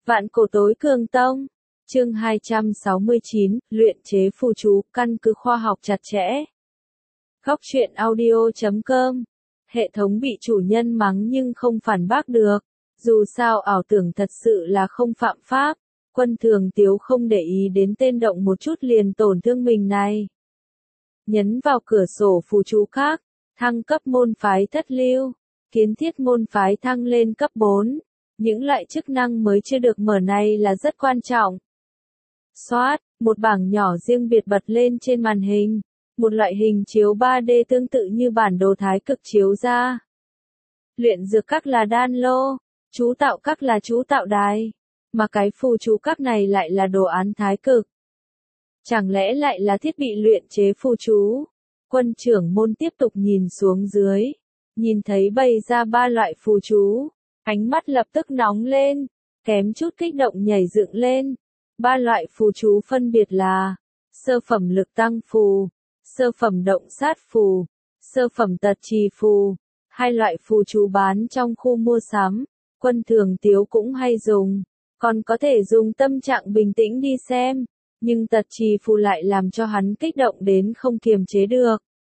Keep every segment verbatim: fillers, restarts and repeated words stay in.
Vạn cổ tối cường tông. Chương hai trăm sáu mươi chín, luyện chế phù chú, căn cứ khoa học chặt chẽ. Góc truyện audio chấm com. Hệ thống bị chủ nhân mắng nhưng không phản bác được. Dù sao ảo tưởng thật sự là không phạm pháp. Quân Thường Tiếu không để ý đến tên động một chút liền tổn thương mình này. Nhấn vào cửa sổ phù chú khác. Thăng cấp môn phái thất lưu. Kiến thiết môn phái thăng lên cấp bốn. Những loại chức năng mới chưa được mở này là rất quan trọng. Xoát, một bảng nhỏ riêng biệt bật lên trên màn hình. Một loại hình chiếu ba D tương tự như bản đồ thái cực chiếu ra. Luyện dược các là đan lô, chú tạo các là chú tạo đài. Mà cái phù chú các này lại là đồ án thái cực. Chẳng lẽ lại là thiết bị luyện chế phù chú? Quân trưởng môn tiếp tục nhìn xuống dưới. Nhìn thấy bày ra ba loại phù chú. Ánh mắt lập tức nóng lên. Kém chút kích động nhảy dựng lên. Ba loại phù chú phân biệt là sơ phẩm lực tăng phù, sơ phẩm động sát phù, sơ phẩm tật trì phù. Hai loại phù chú bán trong khu mua sắm, Quân Thường Tiếu cũng hay dùng. Còn có thể dùng tâm trạng bình tĩnh đi xem, nhưng tật trì phù lại làm cho hắn kích động đến không kiềm chế được.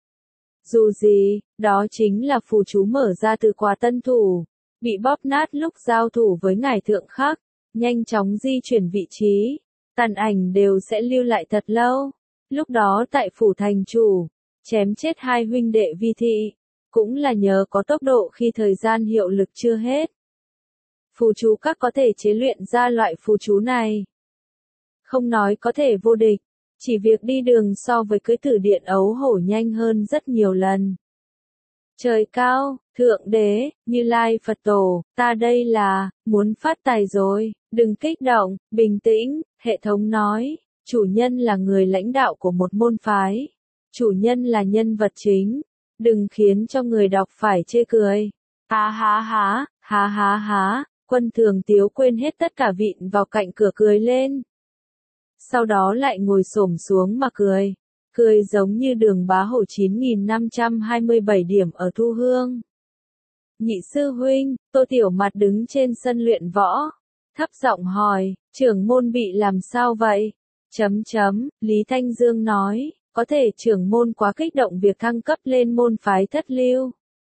Dù gì, đó chính là phù chú mở ra từ quà tân thủ, bị bóp nát lúc giao thủ với ngải thượng khác. Nhanh chóng di chuyển vị trí, tàn ảnh đều sẽ lưu lại thật lâu. Lúc đó tại phủ thành chủ, chém chết hai huynh đệ Vi Thị, cũng là nhờ có tốc độ khi thời gian hiệu lực chưa hết. Phù chú các có thể chế luyện ra loại phù chú này. Không nói có thể vô địch, chỉ việc đi đường so với cưỡi thử điện ấu hổ nhanh hơn rất nhiều lần. Trời cao, Thượng Đế, Như Lai Phật Tổ, ta đây là, muốn phát tài rồi, đừng kích động, bình tĩnh, hệ thống nói, chủ nhân là người lãnh đạo của một môn phái, chủ nhân là nhân vật chính, đừng khiến cho người đọc phải chê cười. Há há há, há há há, Quân Thường Tiếu quên hết tất cả vịn vào cạnh cửa cười lên. Sau đó lại ngồi xổm xuống mà cười. Cười giống như Đường Bá Hổ chín nghìn năm trăm hai mươi bảy điểm ở Thu Hương. Nhị sư huynh, Tô Tiểu Mặt đứng trên sân luyện võ. Thấp giọng hỏi, trưởng môn bị làm sao vậy? Chấm chấm, Lý Thanh Dương nói, có thể trưởng môn quá kích động việc thăng cấp lên môn phái thất lưu.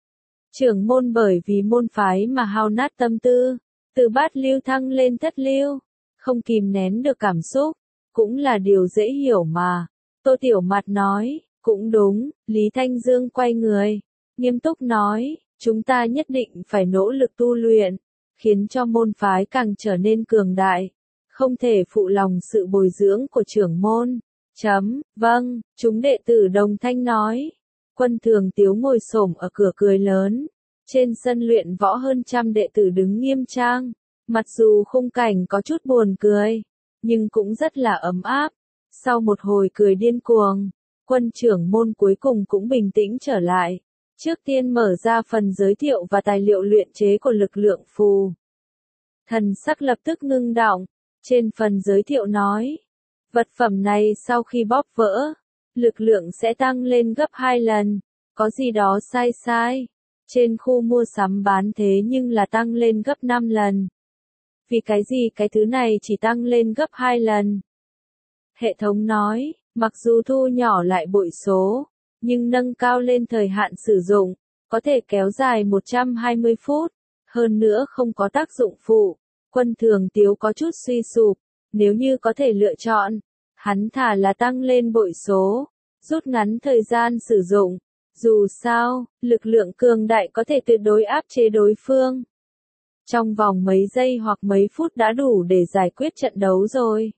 Trưởng môn bởi vì môn phái mà hao nát tâm tư, từ bát lưu thăng lên thất lưu, không kìm nén được cảm xúc, cũng là điều dễ hiểu mà. Tô Tiểu Mặt nói, cũng đúng, Lý Thanh Dương quay người, nghiêm túc nói, chúng ta nhất định phải nỗ lực tu luyện, khiến cho môn phái càng trở nên cường đại, không thể phụ lòng sự bồi dưỡng của trưởng môn. Chấm, vâng, chúng đệ tử đồng thanh nói. Quân Thường Tiếu ngồi xổm ở cửa cười lớn, trên sân luyện võ hơn trăm đệ tử đứng nghiêm trang, mặc dù khung cảnh có chút buồn cười, nhưng cũng rất là ấm áp. Sau một hồi cười điên cuồng, quân trưởng môn cuối cùng cũng bình tĩnh trở lại. Trước tiên mở ra phần giới thiệu và tài liệu luyện chế của lực lượng phù. Thần sắc lập tức ngưng đọng, trên phần giới thiệu nói, vật phẩm này sau khi bóp vỡ, lực lượng sẽ tăng lên gấp hai lần, có gì đó sai sai. Trên khu mua sắm bán thế nhưng là tăng lên gấp năm lần. Vì cái gì cái thứ này chỉ tăng lên gấp hai lần? Hệ thống nói, mặc dù thu nhỏ lại bội số, nhưng nâng cao lên thời hạn sử dụng, có thể kéo dài một trăm hai mươi phút, hơn nữa không có tác dụng phụ. Quân Thường Tiếu có chút suy sụp, nếu như có thể lựa chọn, hắn thả là tăng lên bội số, rút ngắn thời gian sử dụng. Dù sao, lực lượng cường đại có thể tuyệt đối áp chế đối phương. Trong vòng mấy giây hoặc mấy phút đã đủ để giải quyết trận đấu rồi.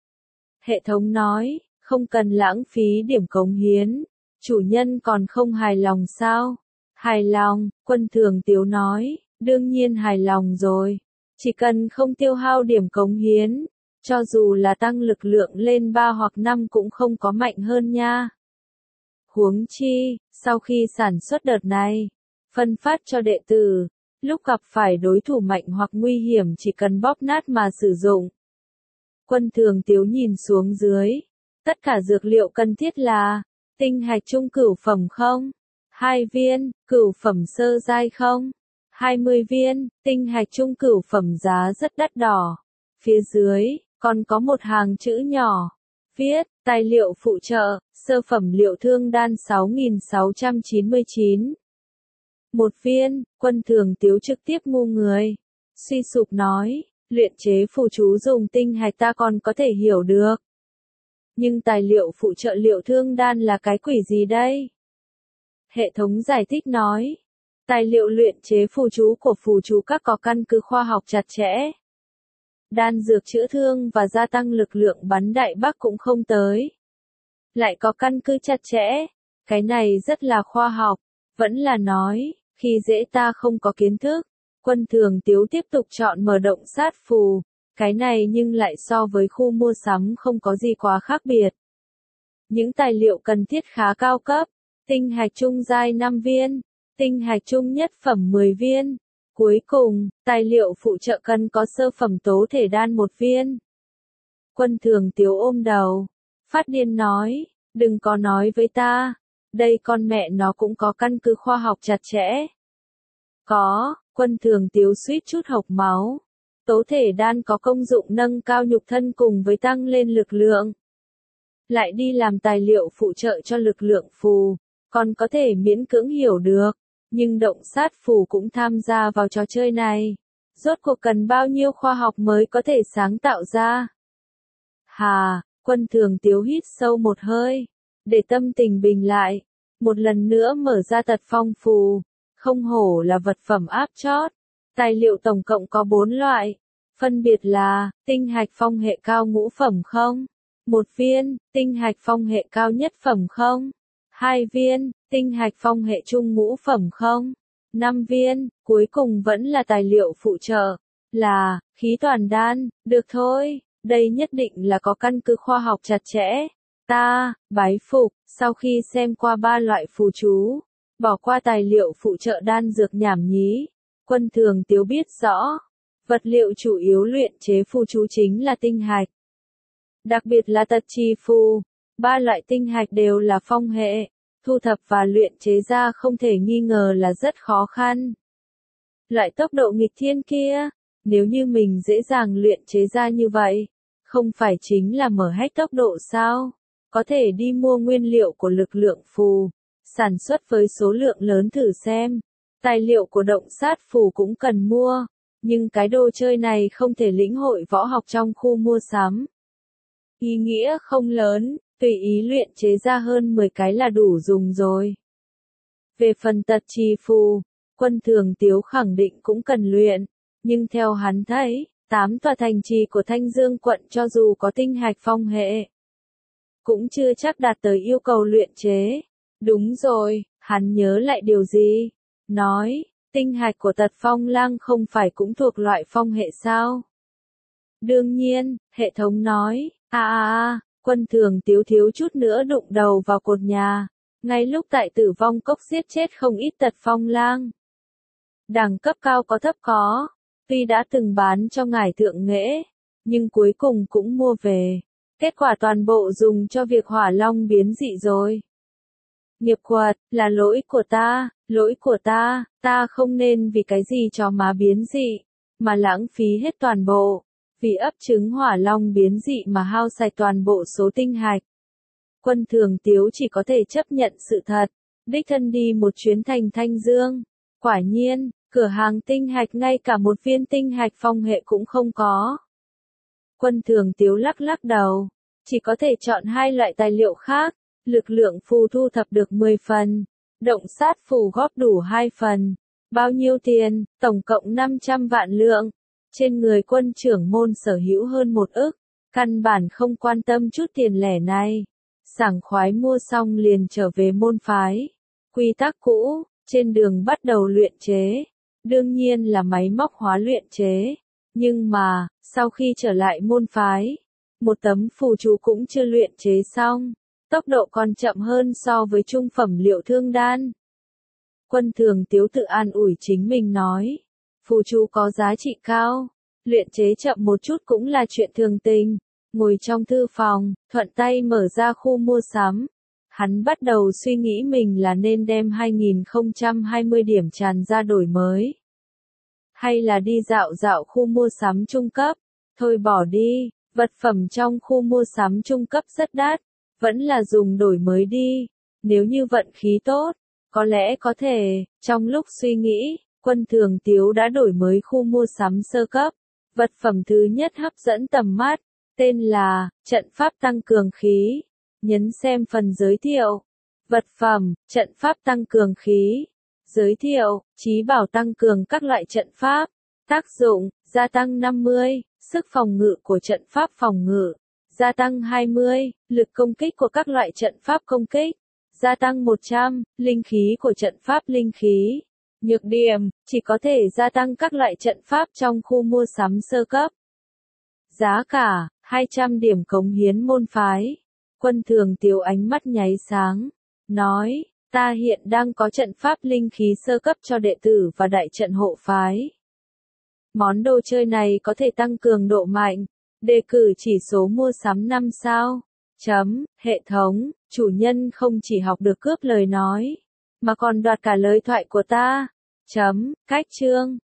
Hệ thống nói, không cần lãng phí điểm cống hiến. Chủ nhân còn không hài lòng sao? Hài lòng, Quân Thường Tiếu nói, đương nhiên hài lòng rồi. Chỉ cần không tiêu hao điểm cống hiến, cho dù là tăng lực lượng lên ba hoặc năm cũng không có mạnh hơn nha. Huống chi, sau khi sản xuất đợt này, phân phát cho đệ tử, lúc gặp phải đối thủ mạnh hoặc nguy hiểm chỉ cần bóp nát mà sử dụng. Quân Thường Tiếu nhìn xuống dưới, tất cả dược liệu cần thiết là tinh hạch trung cửu phẩm không? hai viên, cửu phẩm sơ giai không? hai mươi viên, tinh hạch trung cửu phẩm giá rất đắt đỏ. phía dưới, còn có một hàng chữ nhỏ. Viết, tài liệu phụ trợ, sơ phẩm liệu thương đan sáu nghìn sáu trăm chín mươi chín. Một viên, Quân Thường Tiếu trực tiếp ngu người. Suy sụp nói, luyện chế phù chú dùng tinh hạch ta còn có thể hiểu được. Nhưng tài liệu phụ trợ liệu thương đan là cái quỷ gì đây? Hệ thống giải thích nói, tài liệu luyện chế phù chú của phù chú các có căn cứ khoa học chặt chẽ. Đan dược chữa thương và gia tăng lực lượng bắn đại bác cũng không tới. Lại có căn cứ chặt chẽ, cái này rất là khoa học, vẫn là nói, khi dễ ta không có kiến thức. Quân Thường Tiếu tiếp tục chọn mở động sát phù, cái này nhưng lại so với khu mua sắm không có gì quá khác biệt. Những tài liệu cần thiết khá cao cấp, tinh hạch trung giai năm viên, tinh hạch trung nhất phẩm mười viên. Cuối cùng, tài liệu phụ trợ cần có sơ phẩm tố thể đan một viên. Quân Thường Tiếu ôm đầu, phát điên nói, đừng có nói với ta, đây con mẹ nó cũng có căn cứ khoa học chặt chẽ. Có, Quân Thường Tiếu suýt chút hộc máu. Tố thể đan có công dụng nâng cao nhục thân cùng với tăng lên lực lượng. Lại đi làm tài liệu phụ trợ cho lực lượng phù, còn có thể miễn cưỡng hiểu được. Nhưng động sát phù cũng tham gia vào trò chơi này. Rốt cuộc cần bao nhiêu khoa học mới có thể sáng tạo ra? Hà, Quân Thường Tiếu hít sâu một hơi, để tâm tình bình lại. Một lần nữa mở ra tật phong phù. Không hổ là vật phẩm áp chót. Tài liệu tổng cộng có bốn loại. Phân biệt là, tinh hạch phong hệ cao ngũ phẩm không? Một viên, tinh hạch phong hệ cao nhất phẩm không? Hai viên, tinh hạch phong hệ trung ngũ phẩm không? Năm viên, cuối cùng vẫn là tài liệu phụ trợ, là, khí toàn đan, được thôi, đây nhất định là có căn cứ khoa học chặt chẽ. Ta, bái phục, sau khi xem qua ba loại phù chú, bỏ qua tài liệu phụ trợ đan dược nhảm nhí, Quân Thường Tiếu biết rõ, vật liệu chủ yếu luyện chế phù chú chính là tinh hạch. Đặc biệt là tật trì phù, ba loại tinh hạch đều là phong hệ, thu thập và luyện chế ra không thể nghi ngờ là rất khó khăn. Loại tốc độ nghịch thiên kia, nếu như mình dễ dàng luyện chế ra như vậy, không phải chính là mở hết tốc độ sao? Có thể đi mua nguyên liệu của lực lượng phù, sản xuất với số lượng lớn thử xem. Tài liệu của động sát phù cũng cần mua, nhưng cái đồ chơi này không thể lĩnh hội võ học trong khu mua sắm. Ý nghĩa không lớn, tùy ý luyện chế ra hơn mười cái là đủ dùng rồi. Về phần tật trì phù, Quân Thường Tiếu khẳng định cũng cần luyện, nhưng theo hắn thấy, tám tòa thành trì của Thanh Dương quận cho dù có tinh hạch phong hệ, cũng chưa chắc đạt tới yêu cầu luyện chế. Đúng rồi, hắn nhớ lại điều gì? Nói, tinh hạch của Tật Phong Lang không phải cũng thuộc loại phong hệ sao? Đương nhiên, hệ thống nói, a a a, Quân Thường Tiếu thiếu chút nữa đụng đầu vào cột nhà, ngay lúc tại Tử Vong Cốc giết chết không ít Tật Phong Lang. Đẳng cấp cao có thấp có, tuy đã từng bán cho ngài thượng nghệ, nhưng cuối cùng cũng mua về. Kết quả toàn bộ dùng cho việc hỏa long biến dị rồi. Nghiệp quật, là lỗi của ta, lỗi của ta, ta không nên vì cái gì cho má biến dị, mà lãng phí hết toàn bộ, vì ấp trứng hỏa long biến dị mà hao sạch toàn bộ số tinh hạch. Quân Thường Tiếu chỉ có thể chấp nhận sự thật, đích thân đi một chuyến thành Thanh Dương. Quả nhiên, cửa hàng tinh hạch ngay cả một viên tinh hạch phong hệ cũng không có. Quân Thường Tiếu lắc lắc đầu, chỉ có thể chọn hai loại tài liệu khác. Lực lượng phù thu thập được mười phần, động sát phù góp đủ hai phần. Bao nhiêu tiền? Tổng cộng năm trăm vạn lượng. Trên người quân trưởng môn sở hữu hơn một ức, căn bản không quan tâm chút tiền lẻ này. Sảng khoái mua xong liền trở về môn phái. Quy tắc cũ, trên đường bắt đầu luyện chế. Đương nhiên là máy móc hóa luyện chế. Nhưng mà, sau khi trở lại môn phái, một tấm phù chú cũng chưa luyện chế xong. Tốc độ còn chậm hơn so với trung phẩm liệu thương đan. Quân Thường Tiếu tự an ủi chính mình nói, phù chú có giá trị cao, luyện chế chậm một chút cũng là chuyện thường tình. Ngồi trong thư phòng, thuận tay mở ra khu mua sắm. Hắn bắt đầu suy nghĩ mình là nên đem hai nghìn không trăm hai mươi điểm tràn ra đổi mới. Hay là đi dạo dạo khu mua sắm trung cấp, Thôi bỏ đi, vật phẩm trong khu mua sắm trung cấp rất đắt, vẫn là dùng đổi mới đi, nếu như vận khí tốt, có lẽ có thể. Trong lúc suy nghĩ, Quân Thường Tiếu đã đổi mới khu mua sắm sơ cấp. Vật phẩm thứ nhất hấp dẫn tầm mắt, tên là trận pháp tăng cường khí. Nhấn xem phần giới thiệu. Vật phẩm, trận pháp tăng cường khí. Giới thiệu, trí bảo tăng cường các loại trận pháp. Tác dụng, gia tăng năm mươi, sức phòng ngự của trận pháp phòng ngự. Gia tăng hai mươi, lực công kích của các loại trận pháp công kích. Gia tăng một trăm, linh khí của trận pháp linh khí. Nhược điểm, chỉ có thể gia tăng các loại trận pháp trong khu mua sắm sơ cấp. Giá cả, hai trăm điểm cống hiến môn phái. Quân Thường Tiếu ánh mắt nháy sáng, nói, ta hiện đang có trận pháp linh khí sơ cấp cho đệ tử và đại trận hộ phái. Món đồ chơi này có thể tăng cường độ mạnh, đề cử chỉ số mua sắm năm sao. Chấm, hệ thống, chủ nhân không chỉ học được cướp lời nói, mà còn đoạt cả lời thoại của ta. Chấm, cách chương.